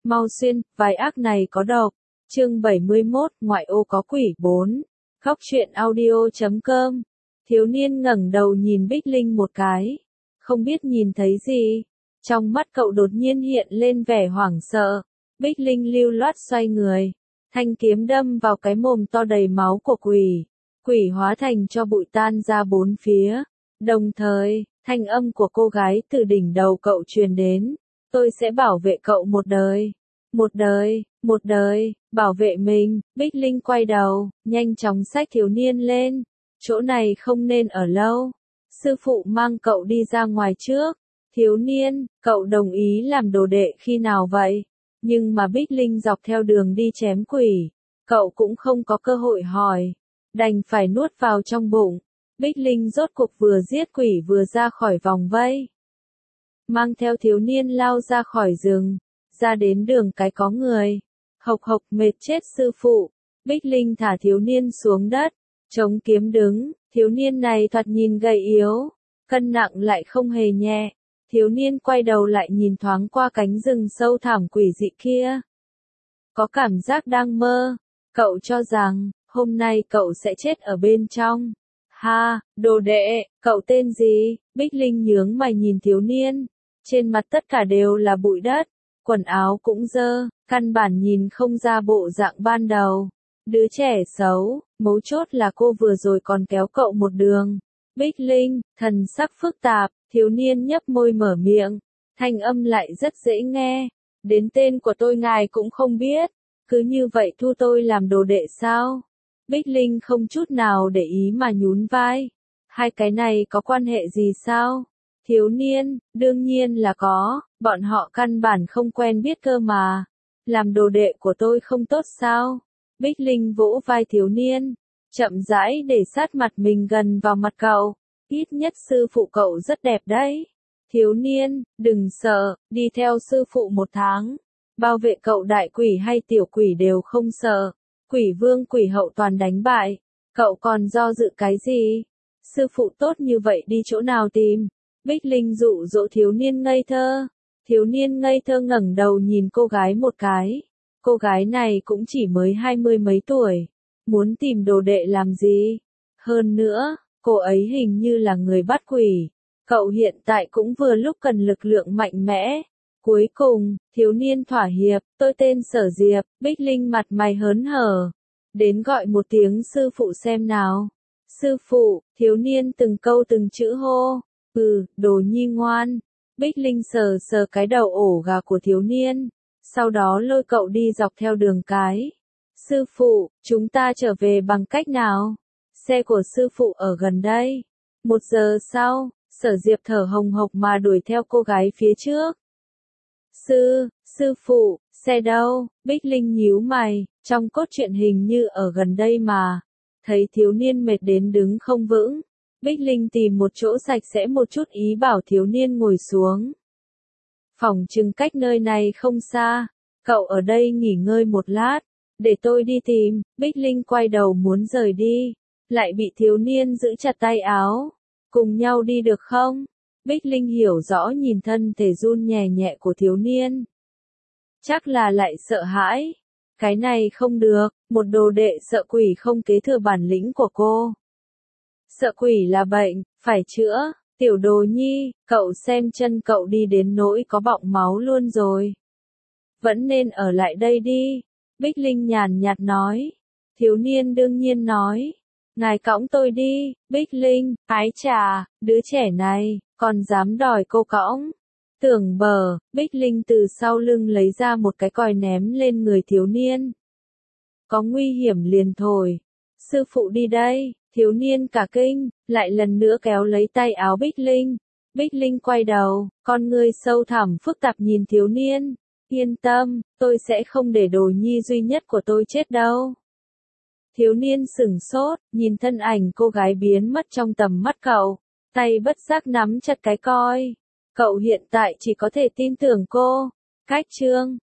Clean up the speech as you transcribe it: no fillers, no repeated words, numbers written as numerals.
Mau xuyên, vài ác này có độc. Chương 71, ngoại ô có quỷ 4. Góc truyện audio.com. Thiếu niên ngẩng đầu nhìn Bích Linh một cái. Không biết nhìn thấy gì. Trong mắt cậu đột nhiên hiện lên vẻ hoảng sợ. Bích Linh lưu loát xoay người. Thanh kiếm đâm vào cái mồm to đầy máu của quỷ. Quỷ hóa thành cho bụi tan ra bốn phía. Đồng thời, thanh âm của cô gái từ đỉnh đầu cậu truyền đến. Tôi sẽ bảo vệ cậu một đời. Một đời, bảo vệ mình. Bích Linh quay đầu, nhanh chóng xách thiếu niên lên. Chỗ này không nên ở lâu. Sư phụ mang cậu đi ra ngoài trước. Thiếu niên, cậu đồng ý làm đồ đệ khi nào vậy? Nhưng mà Bích Linh dọc theo đường đi chém quỷ. Cậu cũng không có cơ hội hỏi. Đành phải nuốt vào trong bụng. Bích Linh rốt cuộc vừa giết quỷ vừa ra khỏi vòng vây. Mang theo thiếu niên lao ra khỏi rừng. Ra đến đường cái có người. Hộc hộc mệt chết sư phụ. Bích Linh thả thiếu niên xuống đất. Chống kiếm đứng. Thiếu niên này thoạt nhìn gầy yếu. Cân nặng lại không hề nhẹ. Thiếu niên quay đầu lại nhìn thoáng qua cánh rừng sâu thẳm quỷ dị kia. Có cảm giác đang mơ. Cậu cho rằng, hôm nay cậu sẽ chết ở bên trong. Ha, đồ đệ, cậu tên gì? Bích Linh nhướng mày nhìn thiếu niên. Trên mặt tất cả đều là bụi đất. Quần áo cũng dơ, căn bản nhìn không ra bộ dạng ban đầu. Đứa trẻ xấu, mấu chốt là cô vừa rồi còn kéo cậu một đường. Bích Linh, thần sắc phức tạp, thiếu niên nhấp môi mở miệng. Thanh âm lại rất dễ nghe. Đến tên của tôi ngài cũng không biết. Cứ như vậy thu tôi làm đồ đệ sao? Bích Linh không chút nào để ý mà nhún vai. Hai cái này có quan hệ gì sao? Thiếu niên, đương nhiên là có, bọn họ căn bản không quen biết cơ mà. Làm đồ đệ của tôi không tốt sao? Bích Linh vỗ vai thiếu niên, chậm rãi để sát mặt mình gần vào mặt cậu. Ít nhất sư phụ cậu rất đẹp đấy. Thiếu niên, đừng sợ, đi theo sư phụ 1 tháng. Bảo vệ cậu đại quỷ hay tiểu quỷ đều không sợ. Quỷ vương quỷ hậu toàn đánh bại. Cậu còn do dự cái gì? Sư phụ tốt như vậy đi chỗ nào tìm? Bích Linh dụ dỗ thiếu niên ngây thơ. Thiếu niên ngây thơ ngẩng đầu nhìn cô gái một cái. Cô gái này cũng chỉ mới 20 mấy tuổi. Muốn tìm đồ đệ làm gì? Hơn nữa, cô ấy hình như là người bắt quỷ. Cậu hiện tại cũng vừa lúc cần lực lượng mạnh mẽ. Cuối cùng, thiếu niên thỏa hiệp, tôi tên Sở Diệp. Bích Linh mặt mày hớn hở. Đến gọi một tiếng sư phụ xem nào. Sư phụ, thiếu niên từng câu từng chữ hô. Đồ nhi ngoan. Bích Linh sờ sờ cái đầu ổ gà của thiếu niên. Sau đó lôi cậu đi dọc theo đường cái. Sư phụ, chúng ta trở về bằng cách nào? Xe của sư phụ ở gần đây. 1 giờ sau, Sở Diệp thở hồng hộc mà đuổi theo cô gái phía trước. Sư phụ, xe đâu? Bích Linh nhíu mày, trong cốt truyện hình như ở gần đây mà. Thấy thiếu niên mệt đến đứng không vững. Bích Linh tìm một chỗ sạch sẽ một chút ý bảo thiếu niên ngồi xuống. Phòng chừng cách nơi này không xa. Cậu ở đây nghỉ ngơi một lát. Để tôi đi tìm. Bích Linh quay đầu muốn rời đi. Lại bị thiếu niên giữ chặt tay áo. Cùng nhau đi được không? Bích Linh hiểu rõ nhìn thân thể run nhẹ nhẹ của thiếu niên. Chắc là lại sợ hãi. Cái này không được. Một đồ đệ sợ quỷ không kế thừa bản lĩnh của cô. Sợ quỷ là bệnh, phải chữa. Tiểu đồ nhi, cậu xem chân cậu đi đến nỗi có bọng máu luôn rồi. Vẫn nên ở lại đây đi. Bích Linh nhàn nhạt nói. Thiếu niên đương nhiên nói. Ngài cõng tôi đi. Bích Linh, ái chà, đứa trẻ này, còn dám đòi cô cõng. Tưởng bờ, Bích Linh từ sau lưng lấy ra một cái còi ném lên người thiếu niên. Có nguy hiểm liền thổi. Sư phụ đi đây. Thiếu niên cả kinh, lại lần nữa kéo lấy tay áo Bích Linh. Bích Linh quay đầu, con ngươi sâu thẳm phức tạp nhìn thiếu niên. Yên tâm, tôi sẽ không để đồ nhi duy nhất của tôi chết đâu. Thiếu niên sửng sốt, nhìn thân ảnh cô gái biến mất trong tầm mắt cậu. Tay bất giác nắm chặt cái còi. Cậu hiện tại chỉ có thể tin tưởng cô. Cách chương